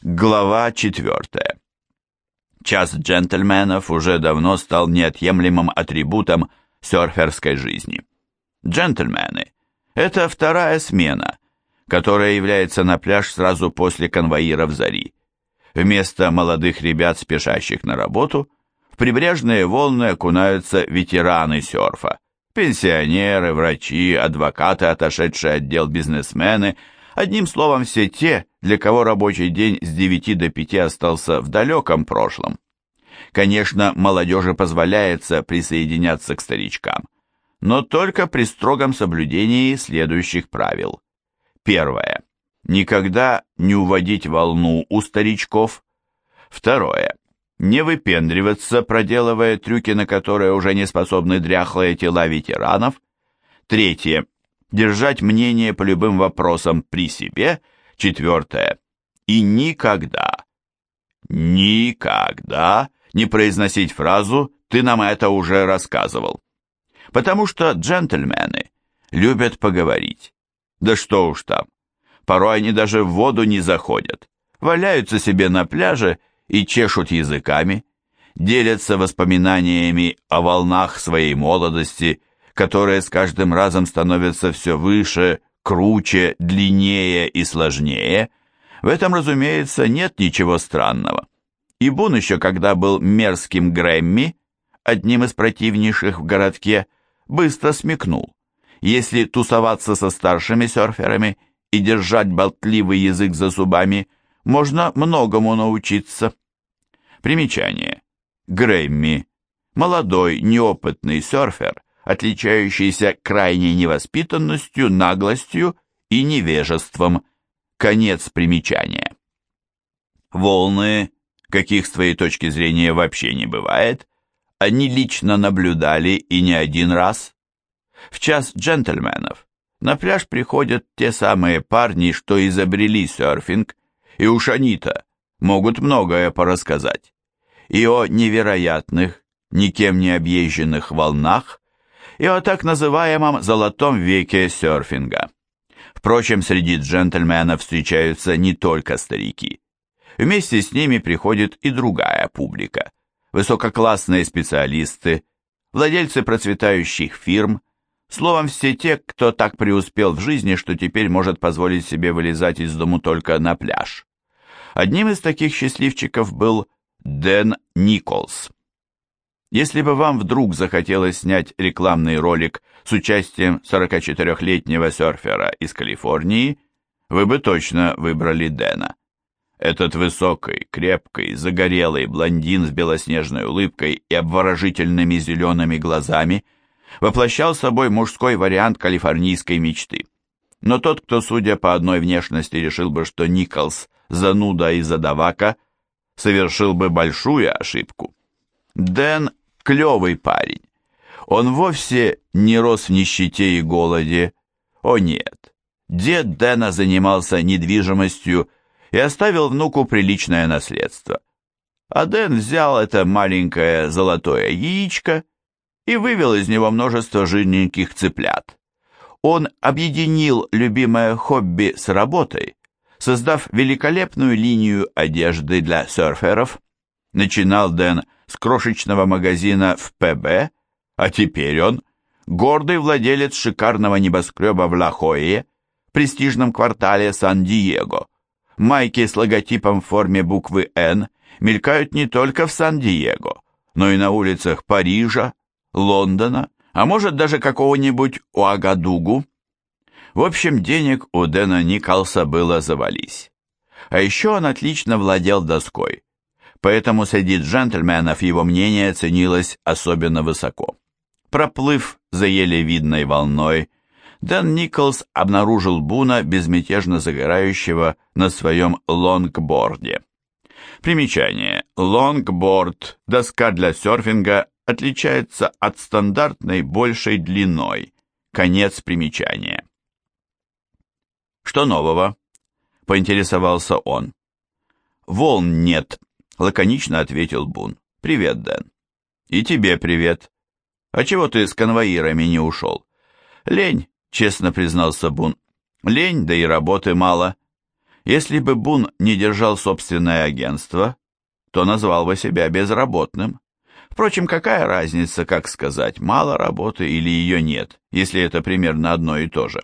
Глава 4. Час джентльменов уже давно стал неотъемлемым атрибутом серферской жизни. Джентльмены – это вторая смена, которая является на пляж сразу после конвоиров зари. Вместо молодых ребят, спешащих на работу, в прибрежные волны окунаются ветераны серфа, пенсионеры, врачи, адвокаты, отошедшие от дел бизнесмены, одним словом, все те, для кого рабочий день с 9 до 5 остался в далеком прошлом. Конечно, молодежи позволяется присоединяться к старичкам, но только при строгом соблюдении следующих правил. Первое. Никогда не уводить волну у старичков. Второе. Не выпендриваться, проделывая трюки, на которые уже не способны дряхлые тела ветеранов. Третье. Держать мнение по любым вопросам при себе. Четвертое. И никогда не произносить фразу «ты нам это уже рассказывал». Потому что джентльмены любят поговорить. Да что уж там. Порой они даже в воду не заходят. Валяются себе на пляже и чешут языками, делятся воспоминаниями о волнах своей молодости, которые с каждым разом становятся все выше, круче, длиннее и сложнее. В этом, разумеется, нет ничего странного. И Бун еще, когда был мерзким Грэмми, одним из противнейших в городке, быстро смекнул. Если тусоваться со старшими серферами и держать болтливый язык за зубами, можно многому научиться. Примечание. Грэмми. Молодой, неопытный серфер, отличающийся крайней невоспитанностью, наглостью и невежеством. Конец примечания. Волны, каких с твоей точки зрения вообще не бывает, они лично наблюдали и не один раз. В час джентльменов на пляж приходят те самые парни, что изобрели серфинг, и уж они-то могут многое порассказать. И о невероятных, никем не объезженных волнах, и о так называемом «золотом веке серфинга». Впрочем, среди джентльменов встречаются не только старики. Вместе с ними приходит и другая публика. Высококлассные специалисты, владельцы процветающих фирм, словом, все те, кто так преуспел в жизни, что теперь может позволить себе вылезать из дому только на пляж. Одним из таких счастливчиков был Дэн Николс. Если бы вам вдруг захотелось снять рекламный ролик с участием 44-летнего серфера из Калифорнии, вы бы точно выбрали Дэна. Этот высокий, крепкий, загорелый блондин с белоснежной улыбкой и обворожительными зелеными глазами воплощал собой мужской вариант калифорнийской мечты. Но тот, кто, судя по одной внешности, решил бы, что Николс зануда и задавака, совершил бы большую ошибку. Дэн – клевый парень. Он вовсе не рос в нищете и голоде. О нет, дед Дэна занимался недвижимостью и оставил внуку приличное наследство. А Дэн взял это маленькое золотое яичко и вывел из него множество жирненьких цыплят. Он объединил любимое хобби с работой, создав великолепную линию одежды для серферов. Начинал Дэн с крошечного магазина в ПБ, а теперь он гордый владелец шикарного небоскреба в Ла-Хойе, престижном квартале Сан-Диего. Майки с логотипом в форме буквы «Н» мелькают не только в Сан-Диего, но и на улицах Парижа, Лондона, а может даже какого-нибудь Уагадугу. В общем, денег у Дэна Николса было завались. А еще он отлично владел доской, поэтому среди джентльменов его мнение ценилось особенно высоко. Проплыв за еле видной волной, Дэн Николс обнаружил Буна, безмятежно загорающего на своем лонгборде. Примечание. Лонгборд, доска для серфинга, отличается от стандартной большей длиной. Конец примечания. «Что нового?» – поинтересовался он. «Волн нет», – лаконично ответил Бун. «Привет, Дэн». «И тебе привет. А чего ты с конвоирами не ушел?» «Лень», – честно признался Бун. «Лень, да и работы мало. Если бы Бун не держал собственное агентство, то назвал бы себя безработным. Впрочем, какая разница, как сказать, мало работы или ее нет, если это примерно одно и то же?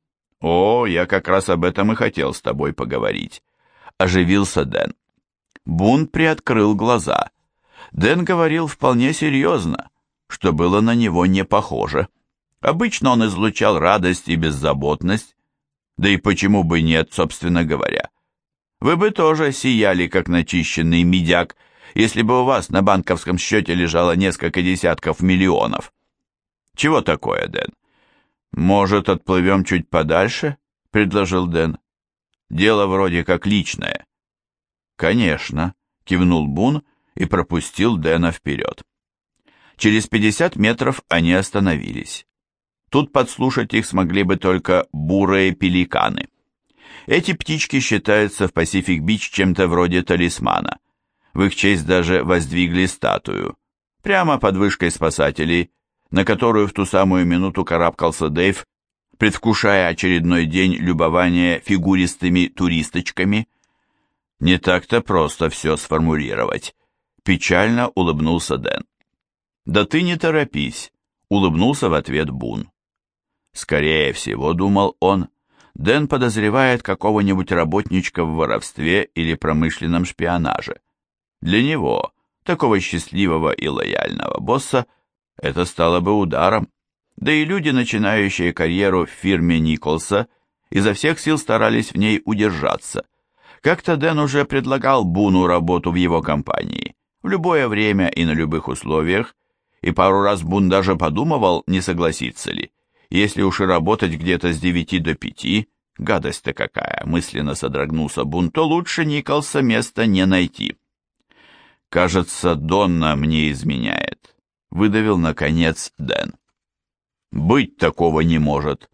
«О, я как раз об этом и хотел с тобой поговорить», — оживился Дэн. Бун приоткрыл глаза. Дэн говорил вполне серьезно, что было на него не похоже. Обычно он излучал радость и беззаботность, да и почему бы нет, собственно говоря. Вы бы тоже сияли, как начищенный медяк, если бы у вас на банковском счете лежало несколько десятков миллионов. Чего такое, Дэн? Может, отплывем чуть подальше? Предложил Дэн. Дело вроде как личное. Конечно, кивнул Бун и пропустил Дэна вперед. Через 50 метров они остановились. Тут подслушать их смогли бы только бурые пеликаны. Эти птички считаются в Пасифик-Бич чем-то вроде талисмана. В их честь даже воздвигли статую, прямо под вышкой спасателей, на которую в ту самую минуту карабкался Дэйв, предвкушая очередной день любования фигуристыми туристочками. Не так-то просто все сформулировать. Печально улыбнулся Дэн. «Да ты не торопись», — улыбнулся в ответ Бун. Скорее всего, думал он, Дэн подозревает какого-нибудь работничка в воровстве или промышленном шпионаже. Для него, такого счастливого и лояльного босса, это стало бы ударом. Да и люди, начинающие карьеру в фирме Николса, изо всех сил старались в ней удержаться. Как-то Дэн уже предлагал Буну работу в его компании, в любое время и на любых условиях, и пару раз Бун даже подумывал, не согласиться ли. Если уж и работать где-то с 9 до 5, гадость-то какая, мысленно содрогнулся Бун, то лучше Николса места не найти. «Кажется, Донна мне изменяет», — выдавил, наконец, Дэн. «Быть такого не может».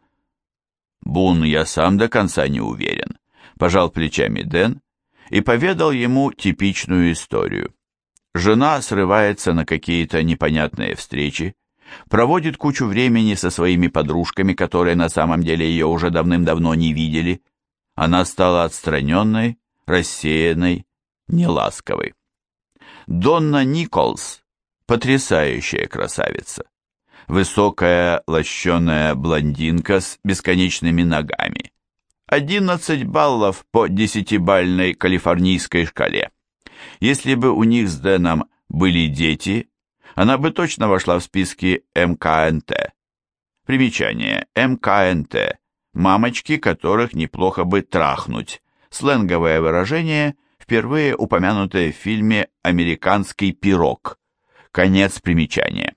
«Бун, я сам до конца не уверен», — пожал плечами Дэн и поведал ему типичную историю. Жена срывается на какие-то непонятные встречи, проводит кучу времени со своими подружками, которые на самом деле ее уже давным-давно не видели. Она стала отстраненной, рассеянной, неласковой. Донна Николс – потрясающая красавица. Высокая, лощеная блондинка с бесконечными ногами. 11 баллов по 10-бальной калифорнийской шкале. Если бы у них с Дэном были дети, она бы точно вошла в списки МКНТ. Примечание. МКНТ. Мамочки, которых неплохо бы трахнуть. Сленговое выражение, впервые упомянутое в фильме «Американский пирог». Конец примечания.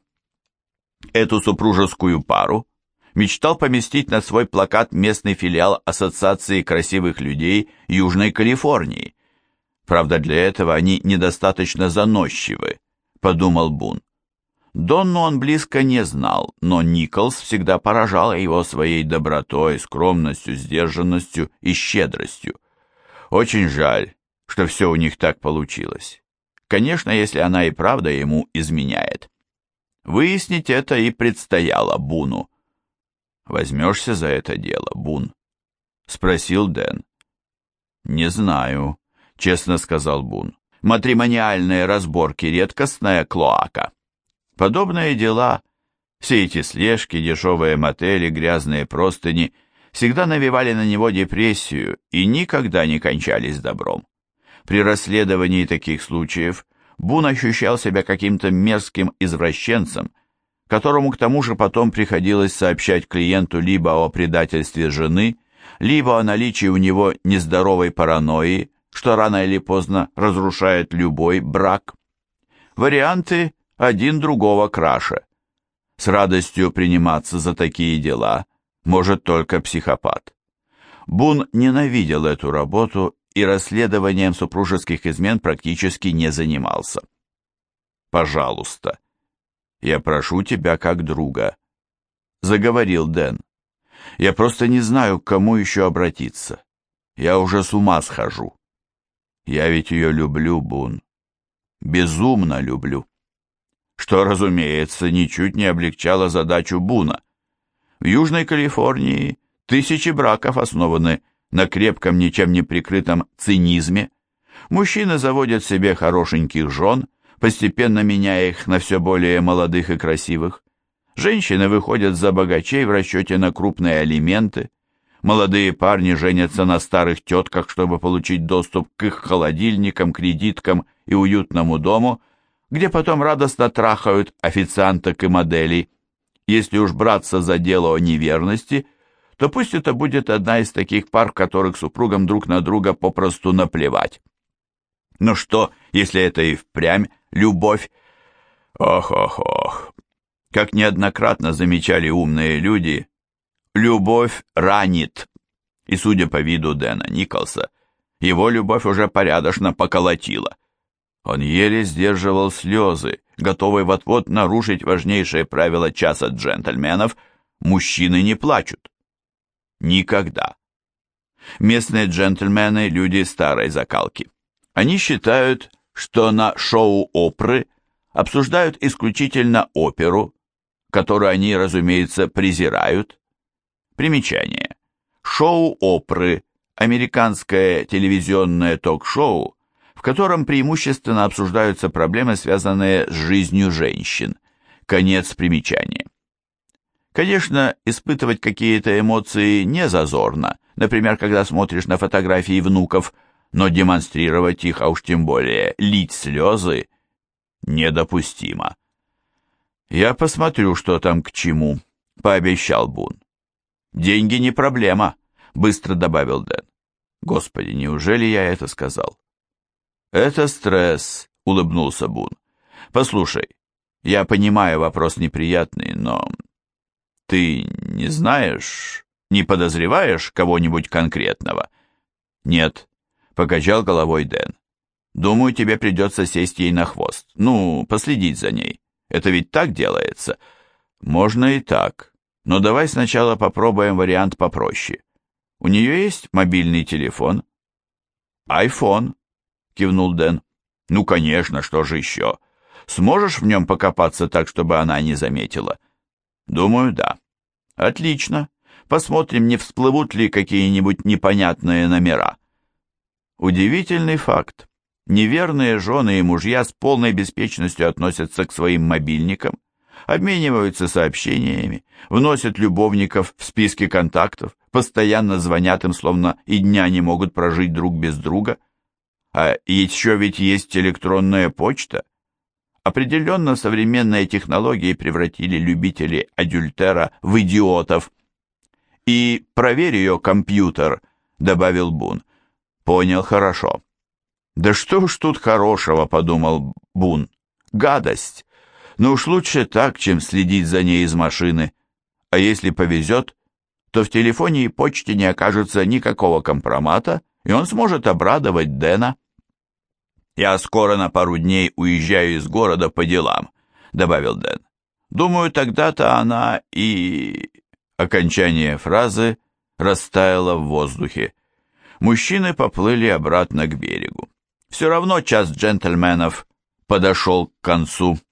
Эту супружескую пару мечтал поместить на свой плакат местный филиал Ассоциации красивых людей Южной Калифорнии. Правда, для этого они недостаточно заносчивы, подумал Бун. Донну он близко не знал, но Николс всегда поражала его своей добротой, скромностью, сдержанностью и щедростью. Очень жаль, что все у них так получилось. Конечно, если она и правда ему изменяет. Выяснить это и предстояло Буну. «Возьмешься за это дело, Бун?» — спросил Дэн. «Не знаю», — честно сказал Бун. «Матримониальные разборки — редкостная клоака. Подобные дела, все эти слежки, дешевые мотели, грязные простыни, всегда навевали на него депрессию и никогда не кончались добром. При расследовании таких случаев Бун ощущал себя каким-то мерзким извращенцем, которому к тому же потом приходилось сообщать клиенту либо о предательстве жены, либо о наличии у него нездоровой паранойи, что рано или поздно разрушает любой брак. Варианты один другого краше. С радостью приниматься за такие дела может только психопат. Бун ненавидел эту работу и расследованием супружеских измен практически не занимался. «Пожалуйста, я прошу тебя как друга», — заговорил Дэн. «Я просто не знаю, к кому еще обратиться. Я уже с ума схожу. Я ведь ее люблю, Бун. Безумно люблю». Что, разумеется, ничуть не облегчало задачу Буна. В Южной Калифорнии 1000 браков основаны на крепком, ничем не прикрытом цинизме. Мужчины заводят себе хорошеньких жен, постепенно меняя их на все более молодых и красивых. Женщины выходят за богачей в расчете на крупные алименты. Молодые парни женятся на старых тетках, чтобы получить доступ к их холодильникам, кредиткам и уютному дому, где потом радостно трахают официанток и моделей. Если уж браться за дело о неверности, то пусть это будет одна из таких пар, в которых супругам друг на друга попросту наплевать. Но что, если это и впрямь любовь? Ох-ох-ох. Как неоднократно замечали умные люди, любовь ранит. И, судя по виду Дэна Николса, его любовь уже порядочно поколотила. Он еле сдерживал слезы, готовый вот-вот нарушить важнейшее правило часа джентльменов: мужчины не плачут. Никогда. Местные джентльмены – люди старой закалки. Они считают, что на шоу Опры обсуждают исключительно оперу, которую они, разумеется, презирают. Примечание. Шоу Опры – американское телевизионное ток-шоу, в котором преимущественно обсуждаются проблемы, связанные с жизнью женщин. Конец примечания. Конечно, испытывать какие-то эмоции не зазорно, например, когда смотришь на фотографии внуков, но демонстрировать их, а уж тем более лить слезы, недопустимо. «Я посмотрю, что там к чему», — пообещал Бун. «Деньги не проблема», — быстро добавил Дэн. «Господи, неужели я это сказал?» «Это стресс», — улыбнулся Бун. «Послушай, я понимаю, вопрос неприятный, но ты не знаешь, не подозреваешь кого-нибудь конкретного?» «Нет», — покачал головой Дэн. «Думаю, тебе придется сесть ей на хвост. Ну, последить за ней. Это ведь так делается?» «Можно и так. Но давай сначала попробуем вариант попроще. У нее есть мобильный телефон?» «Айфон», — кивнул Дэн. «Ну, конечно, что же еще? Сможешь в нем покопаться так, чтобы она не заметила?» «Думаю, да». «Отлично. Посмотрим, не всплывут ли какие-нибудь непонятные номера». Удивительный факт. Неверные жены и мужья с полной беспечностью относятся к своим мобильникам, обмениваются сообщениями, вносят любовников в списки контактов, постоянно звонят им, словно и дня не могут прожить друг без друга. А еще ведь есть электронная почта. Определенно современные технологии превратили любителей адюльтера в идиотов. «И проверь ее компьютер», — добавил Бун. «Понял, хорошо». «Да что уж тут хорошего», — подумал Бун. «Гадость. Но уж лучше так, чем следить за ней из машины. А если повезет, то в телефоне и почте не окажется никакого компромата, и он сможет обрадовать Дэна». «Я скоро на пару дней уезжаю из города по делам», — добавил Дэн. «Думаю, тогда-то она и...» Окончание фразы растаяло в воздухе. Мужчины поплыли обратно к берегу. Все равно час джентльменов подошел к концу.